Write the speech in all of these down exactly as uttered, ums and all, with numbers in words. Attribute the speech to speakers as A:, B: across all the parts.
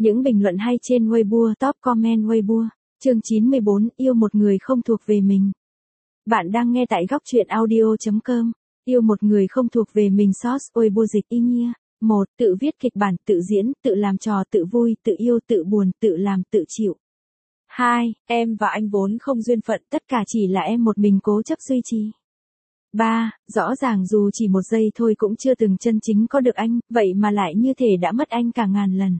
A: Những bình luận hay trên Weibo, top comment Weibo. Chương chín mươi bốn, yêu một người không thuộc về mình. Bạn đang nghe tại góc truyện audio chấm com. Yêu một người không thuộc về mình source Weibo dịch y nhia. một. Tự viết kịch bản, tự diễn, tự làm trò, tự vui, tự yêu, tự buồn, tự làm, tự chịu. hai. Em và anh vốn không duyên phận, tất cả chỉ là em một mình cố chấp duy trì. ba. Rõ ràng dù chỉ một giây thôi cũng chưa từng chân chính có được anh, vậy mà lại như thể đã mất anh cả ngàn lần.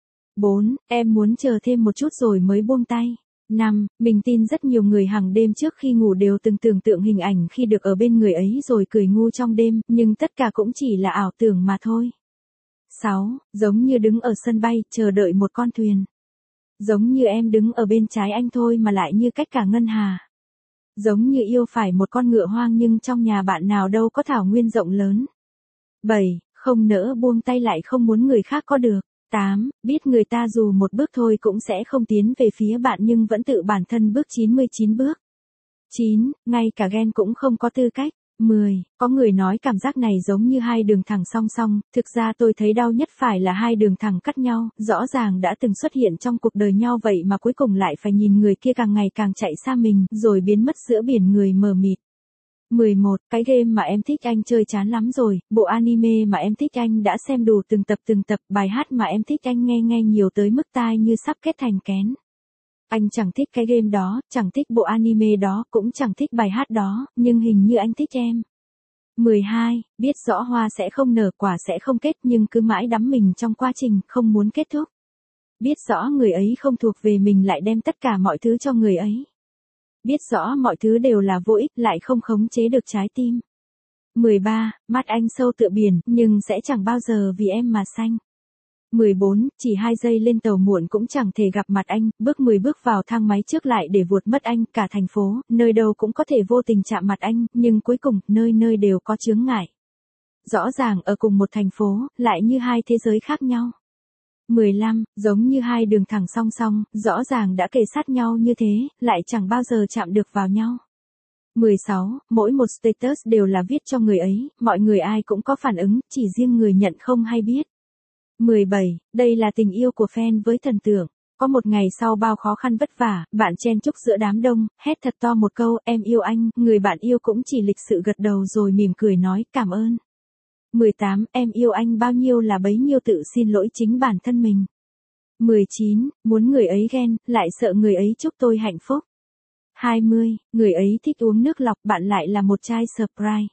A: bốn. Em muốn chờ thêm một chút rồi mới buông tay. năm. Mình tin rất nhiều người hàng đêm trước khi ngủ đều từng tưởng tượng hình ảnh khi được ở bên người ấy rồi cười ngu trong đêm, nhưng tất cả cũng chỉ là ảo tưởng mà thôi. sáu. Giống như đứng ở sân bay, chờ đợi một con thuyền. Giống như em đứng ở bên trái anh thôi mà lại như cách cả ngân hà. Giống như yêu phải một con ngựa hoang nhưng trong nhà bạn nào đâu có thảo nguyên rộng lớn. bảy. Không nỡ buông tay lại không muốn người khác có được. tám. Biết người ta dù một bước thôi cũng sẽ không tiến về phía bạn nhưng vẫn tự bản thân bước chín mươi chín bước. chín. Ngay cả ghen cũng không có tư cách. mười. Có người nói cảm giác này giống như hai đường thẳng song song, thực ra tôi thấy đau nhất phải là hai đường thẳng cắt nhau, rõ ràng đã từng xuất hiện trong cuộc đời nhau vậy mà cuối cùng lại phải nhìn người kia càng ngày càng chạy xa mình, rồi biến mất giữa biển người mờ mịt. mười một. Cái game mà em thích anh chơi chán lắm rồi, bộ anime mà em thích anh đã xem đủ từng tập từng tập, bài hát mà em thích anh nghe nghe nhiều tới mức tai như sắp kết thành kén. Anh chẳng thích cái game đó, chẳng thích bộ anime đó, cũng chẳng thích bài hát đó, nhưng hình như anh thích em. mười hai. Biết rõ hoa sẽ không nở, quả sẽ không kết nhưng cứ mãi đắm mình trong quá trình, không muốn kết thúc. Biết rõ người ấy không thuộc về mình lại đem tất cả mọi thứ cho người ấy. Biết rõ mọi thứ đều là vô ích lại không khống chế được trái tim. mười ba. Mắt anh sâu tựa biển, nhưng sẽ chẳng bao giờ vì em mà xanh. mười bốn. Chỉ hai giây lên tàu muộn cũng chẳng thể gặp mặt anh, bước mười bước vào thang máy trước lại để vuột mất anh, cả thành phố, nơi đâu cũng có thể vô tình chạm mặt anh, nhưng cuối cùng, nơi nơi đều có chướng ngại. Rõ ràng ở cùng một thành phố, lại như hai thế giới khác nhau. mười lăm. Giống như hai đường thẳng song song, rõ ràng đã kề sát nhau như thế, lại chẳng bao giờ chạm được vào nhau. mười sáu. Mỗi một status đều là viết cho người ấy, mọi người ai cũng có phản ứng, chỉ riêng người nhận không hay biết. mười bảy. Đây là tình yêu của fan với thần tượng. Có một ngày sau bao khó khăn vất vả, bạn chen chúc giữa đám đông, hét thật to một câu, em yêu anh, người bạn yêu cũng chỉ lịch sự gật đầu rồi mỉm cười nói, cảm ơn. mười tám. Em yêu anh bao nhiêu là bấy nhiêu tự xin lỗi chính bản thân mình. mười chín. Muốn người ấy ghen, lại sợ người ấy chúc tôi hạnh phúc. hai mươi. Người ấy thích uống nước lọc, bạn lại là một chai Sprite.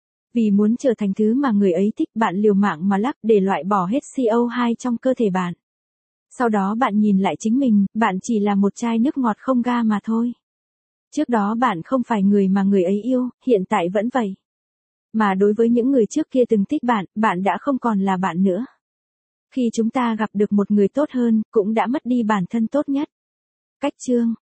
A: Vì muốn trở thành thứ mà người ấy thích, bạn liều mạng mà lắc để loại bỏ hết xê o hai trong cơ thể bạn. Sau đó bạn nhìn lại chính mình, bạn chỉ là một chai nước ngọt không ga mà thôi. Trước đó bạn không phải người mà người ấy yêu, hiện tại vẫn vậy. Mà đối với những người trước kia từng thích bạn, bạn đã không còn là bạn nữa. Khi chúng ta gặp được một người tốt hơn, cũng đã mất đi bản thân tốt nhất. Cách chương